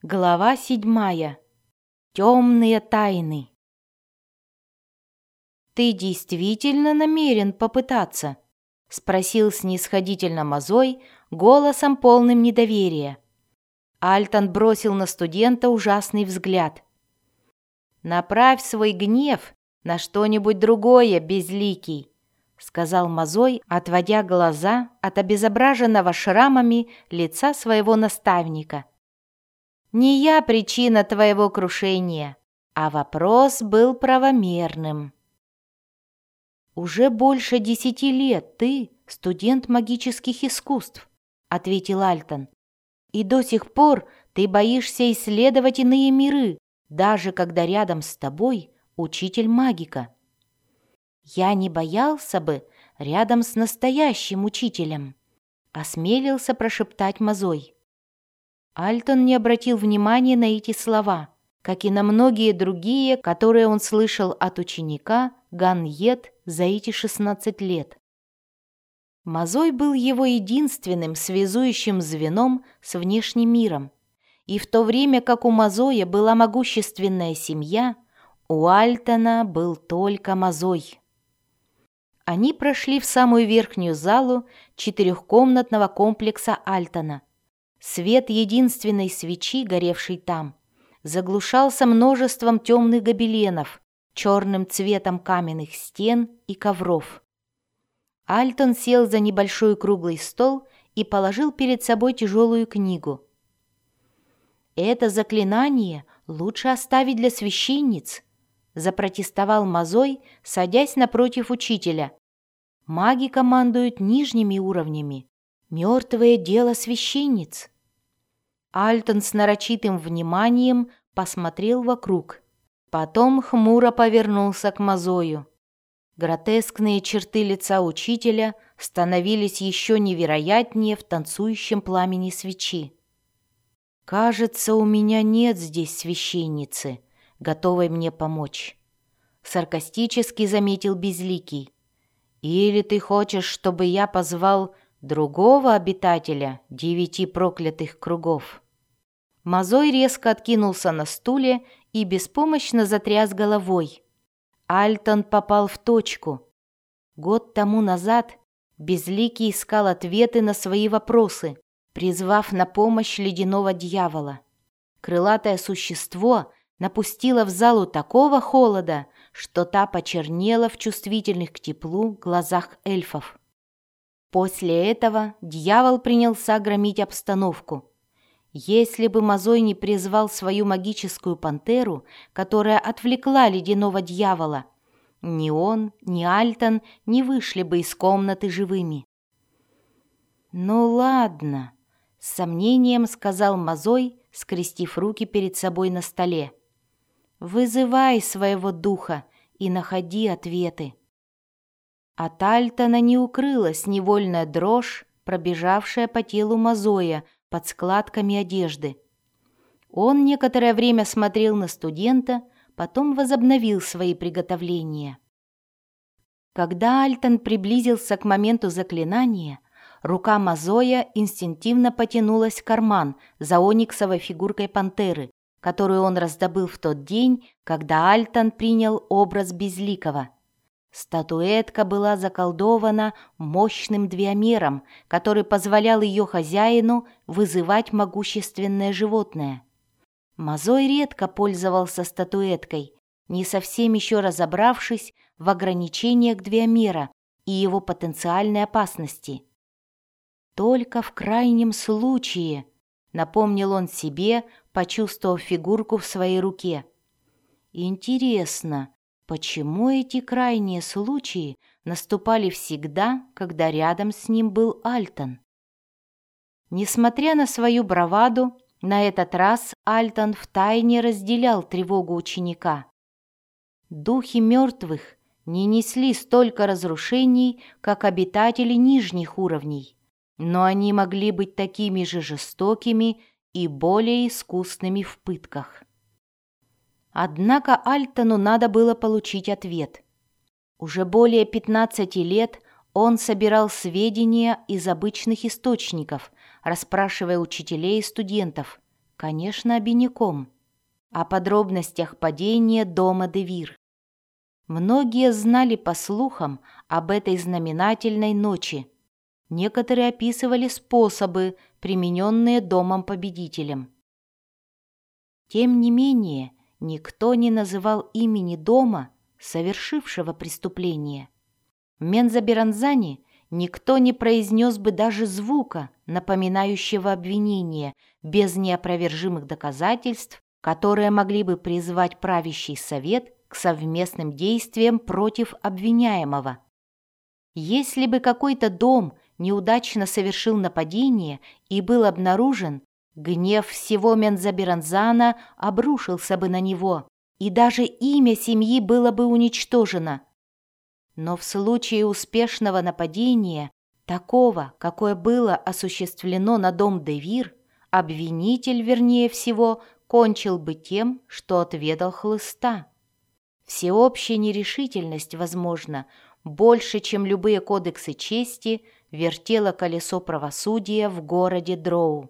Глава 7. Темные тайны. «Ты действительно намерен попытаться?» — спросил снисходительно Мазой, голосом полным недоверия. Альтон бросил на студента ужасный взгляд. «Направь свой гнев на что-нибудь другое, безликий», — сказал Мазой, отводя глаза от обезображенного шрамами лица своего наставника. «Не я причина твоего крушения, а вопрос был правомерным». «Уже больше 10 лет ты студент магических искусств», — ответил Альтон. «И до сих пор ты боишься исследовать иные миры, даже когда рядом с тобой учитель магика». «Я не боялся бы рядом с настоящим учителем», — осмелился прошептать Мазой. Альтон не обратил внимания на эти слова, как и на многие другие, которые он слышал от ученика Ганьет за эти 16 лет. Мазой был его единственным связующим звеном с внешним миром, и в то время как у Мазоя была могущественная семья, у Альтона был только Мазой. Они прошли в самую верхнюю залу четырехкомнатного комплекса Альтона. Свет единственной свечи, горевшей там, заглушался множеством темных гобеленов, черным цветом каменных стен и ковров. Альтон сел за небольшой круглый стол и положил перед собой тяжелую книгу. «Это заклинание лучше оставить для священниц», — запротестовал Мазой, садясь напротив учителя. «Маги командуют нижними уровнями. Мертвое дело священниц». Альтон с нарочитым вниманием посмотрел вокруг. Потом хмуро повернулся к Мазою. Гротескные черты лица учителя становились еще невероятнее в танцующем пламени свечи. «Кажется, у меня нет здесь священницы, готовой мне помочь», — саркастически заметил Безликий. «Или ты хочешь, чтобы я позвал другого обитателя 9 проклятых кругов?» Мазой резко откинулся на стуле и беспомощно затряс головой. Альтон попал в точку. Год тому назад Безликий искал ответы на свои вопросы, призвав на помощь ледяного дьявола. Крылатое существо напустило в залу такого холода, что та почернела в чувствительных к теплу глазах эльфов. После этого дьявол принялся громить обстановку. Если бы Мазой не призвал свою магическую пантеру, которая отвлекла ледяного дьявола, ни он, ни Альтон не вышли бы из комнаты живыми. «Ну ладно», — с сомнением сказал Мазой, скрестив руки перед собой на столе. «Вызывай своего духа и находи ответы». От Альтона не укрылась невольная дрожь, пробежавшая по телу Мазоя под складками одежды. Он некоторое время смотрел на студента, потом возобновил свои приготовления. Когда Альтон приблизился к моменту заклинания, рука Мазоя инстинктивно потянулась в карман за ониксовой фигуркой пантеры, которую он раздобыл в тот день, когда Альтон принял образ Безликого. Статуэтка была заколдована мощным двиомером, который позволял ее хозяину вызывать могущественное животное. Мазой редко пользовался статуэткой, не совсем еще разобравшись в ограничениях двиомера и его потенциальной опасности. «Только в крайнем случае», — напомнил он себе, почувствовав фигурку в своей руке. «Интересно, почему эти крайние случаи наступали всегда, когда рядом с ним был Альтон?» Несмотря на свою браваду, на этот раз Альтон втайне разделял тревогу ученика. Духи мертвых не несли столько разрушений, как обитатели нижних уровней, но они могли быть такими же жестокими и более искусными в пытках. Однако Альтону надо было получить ответ. Уже более 15 лет он собирал сведения из обычных источников, расспрашивая учителей и студентов, Конечно, обиняком. О подробностях падения дома де Вир. Многие знали по слухам об этой знаменательной ночи. Некоторые описывали способы, примененные домом-победителем. Тем не менее, никто не называл имени дома, совершившего преступление. В Мензоберанзане никто не произнес бы даже звука, напоминающего обвинение, без неопровержимых доказательств, которые могли бы призвать правящий совет к совместным действиям против обвиняемого. Если бы какой-то дом неудачно совершил нападение и был обнаружен, гнев всего Мензоберанзана обрушился бы на него, и даже имя семьи было бы уничтожено. Но в случае успешного нападения, такого, какое было осуществлено на дом де Вир, обвинитель, вернее всего, кончил бы тем, что отведал хлыста. Всеобщая нерешительность, возможно, больше, чем любые кодексы чести, вертела колесо правосудия в городе Дроу.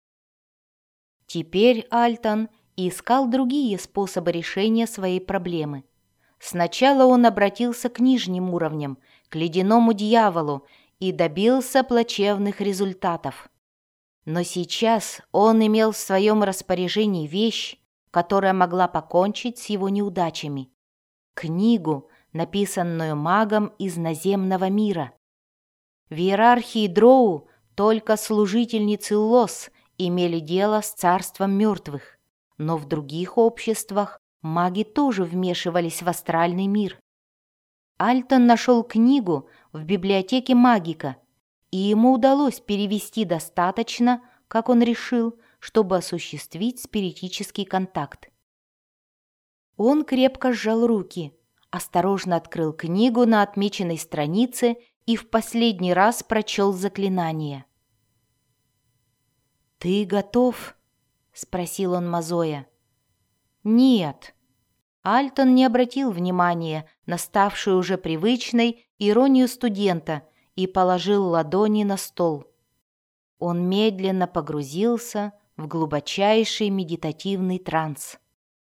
Теперь Альтон искал другие способы решения своей проблемы. Сначала он обратился к нижним уровням, к ледяному дьяволу, и добился плачевных результатов. Но сейчас он имел в своем распоряжении вещь, которая могла покончить с его неудачами. Книгу, написанную магом из наземного мира. В иерархии Дроу только служительницы Лос имели дело с царством мертвых, но в других обществах маги тоже вмешивались в астральный мир. Альтон нашел книгу в библиотеке магика, и ему удалось перевести достаточно, как он решил, чтобы осуществить спиритический контакт. Он крепко сжал руки, осторожно открыл книгу на отмеченной странице и в последний раз прочел заклинание. «Ты готов?» — спросил он Мазоя. «Нет». Альтон не обратил внимания на ставшую уже привычной иронию студента и положил ладони на стол. Он медленно погрузился в глубочайший медитативный транс.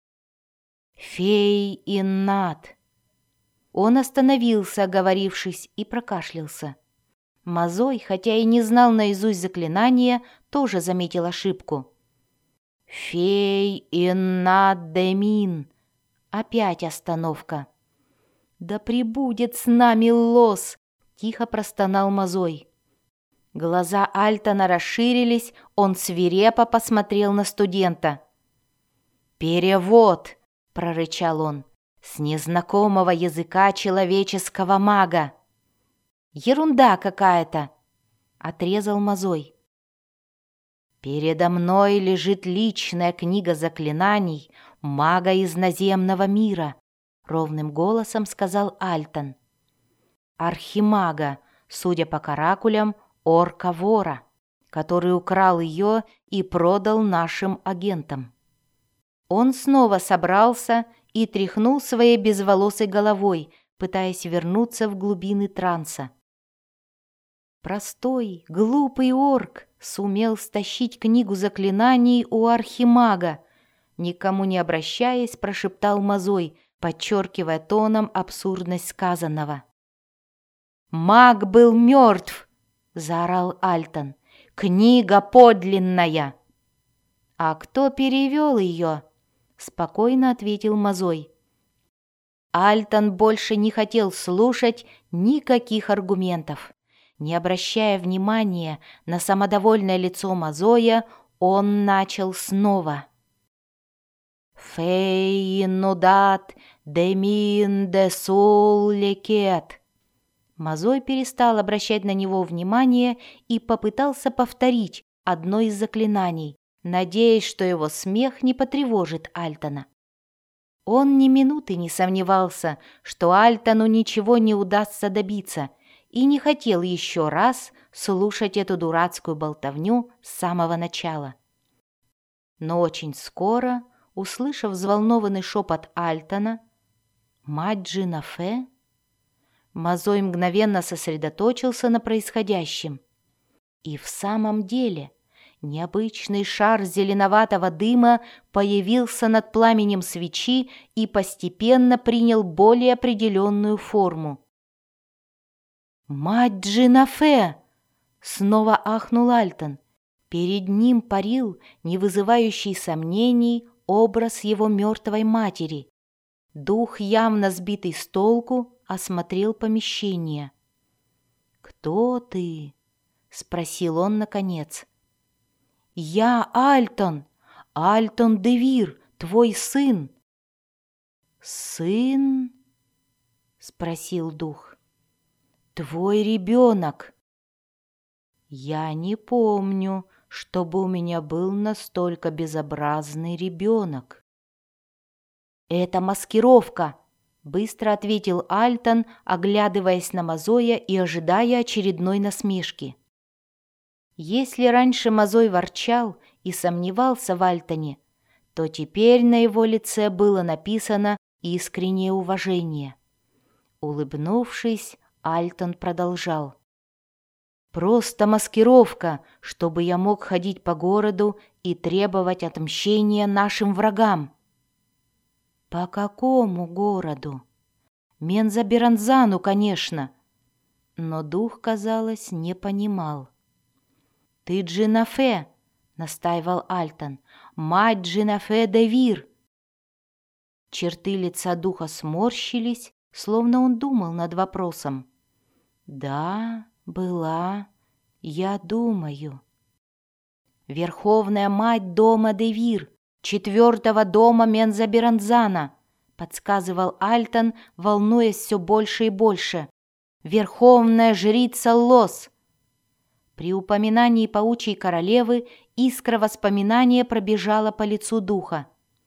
«Фей Иннат». Он остановился, оговорившись, и прокашлялся. Мазой, хотя и не знал наизусть заклинания, тоже заметил ошибку. «Фей Иннат Демин». Опять остановка. «Да пребудет с нами Лос!» — тихо простонал Мазой. Глаза Альтона расширились, он свирепо посмотрел на студента. «Перевод!» — прорычал он. «С незнакомого языка человеческого мага!» «Ерунда какая-то!» — отрезал Мазой. «Передо мной лежит личная книга заклинаний мага из наземного мира», — ровным голосом сказал Альтон. «Архимага, судя по каракулям, орка-вора, который украл ее и продал нашим агентам». Он снова собрался и тряхнул своей безволосой головой, пытаясь вернуться в глубины транса. Простой, глупый орк сумел стащить книгу заклинаний у архимага. Никому не обращаясь, прошептал Мазой, подчеркивая тоном абсурдность сказанного. «Маг был мертв!» — заорал Альтон. «Книга подлинная!» «А кто перевел ее?» — спокойно ответил Мазой. Альтон больше не хотел слушать никаких аргументов. Не обращая внимания на самодовольное лицо Мазоя, он начал снова. «Фейнудат демин де сул лекет». Мазой перестал обращать на него внимание и попытался повторить одно из заклинаний, надеясь, что его смех не потревожит Альтона. Он ни минуты не сомневался, что Альтону ничего не удастся добиться, и не хотел еще раз слушать эту дурацкую болтовню с самого начала. Но очень скоро, услышав взволнованный шепот Альтона «Мать Джина Фе», Мазой мгновенно сосредоточился на происходящем. И в самом деле Необычный шар зеленоватого дыма появился над пламенем свечи и постепенно принял более определенную форму. «Мать Джинафе!» — снова ахнул Альтон. Перед ним парил, не вызывающий сомнений, образ его мертвой матери. Дух, явно сбитый с толку, осмотрел помещение. «Кто ты?» — спросил он наконец. «Я Альтон, Альтон де Вир, твой сын». «Сын?» — спросил дух. «Твой ребенок». «Я не помню, чтобы у меня был настолько безобразный ребенок». «Это маскировка», — быстро ответил Альтон, оглядываясь на Мазоя и ожидая очередной насмешки. Если раньше Мазой ворчал и сомневался в Альтоне, то теперь на его лице было написано искреннее уважение. Улыбнувшись, Альтон продолжал. «Просто маскировка, чтобы я мог ходить по городу и требовать отмщения нашим врагам». «По какому городу?» «Мензоберанзану, конечно». Но дух, казалось, не понимал. «Ты Джинафе», — настаивал Альтон, — «мать Джинафе де Вир». Черты лица духа сморщились, словно он думал над вопросом. «Да, была, я думаю». «Верховная мать дома де Вир, 4-го дома Мензоберанзана», — подсказывал Альтон, волнуясь все больше и больше. «Верховная жрица Лос». При упоминании паучьей королевы искра воспоминания пробежала по лицу духа.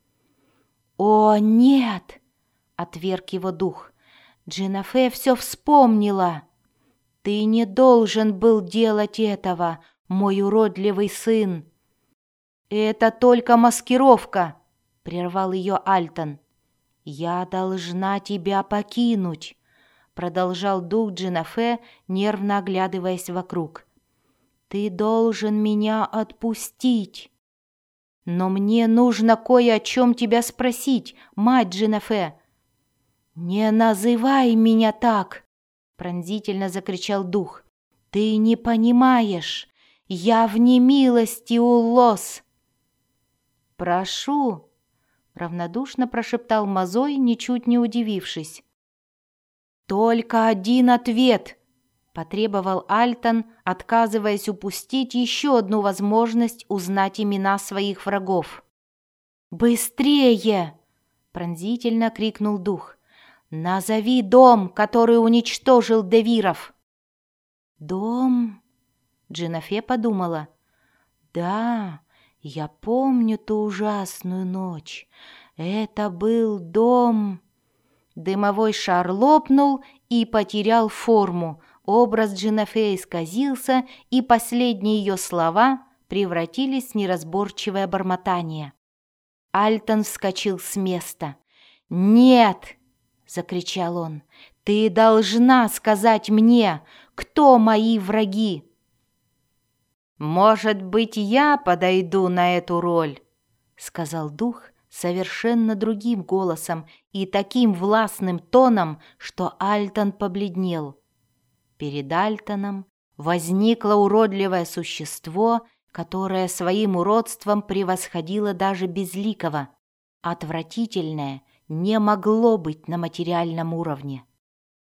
«О, нет!» — отверг его дух. «Джинафе все вспомнила. Ты не должен был делать этого, мой уродливый сын». «Это только маскировка», — прервал ее Альтон. «Я должна тебя покинуть», — продолжал дух Джинафе, нервно оглядываясь вокруг. «Ты должен меня отпустить. Но мне нужно кое о чем тебя спросить, мать Джинафе». «Не называй меня так!» — пронзительно закричал дух. «Ты не понимаешь, я в немилости у Лос». «Прошу», — равнодушно прошептал Мазой, ничуть не удивившись. «Только один ответ», — потребовал Альтон, отказываясь упустить еще одну возможность узнать имена своих врагов. «Быстрее!» — пронзительно крикнул дух. «Назови дом, который уничтожил де Виров». «Дом?» — Джинафе подумала. «Да, я помню ту ужасную ночь. Это был дом...» Дымовой шар лопнул и потерял форму. Образ Джинафе исказился, и последние ее слова превратились в неразборчивое бормотание. Альтон вскочил с места. «Нет!» — закричал он. «Ты должна сказать мне, кто мои враги!» «Может быть, я подойду на эту роль», — сказал дух совершенно другим голосом и таким властным тоном, что Альтон побледнел. Перед Альтоном возникло уродливое существо, которое своим уродством превосходило даже безликого. Отвратительное не могло быть на материальном уровне.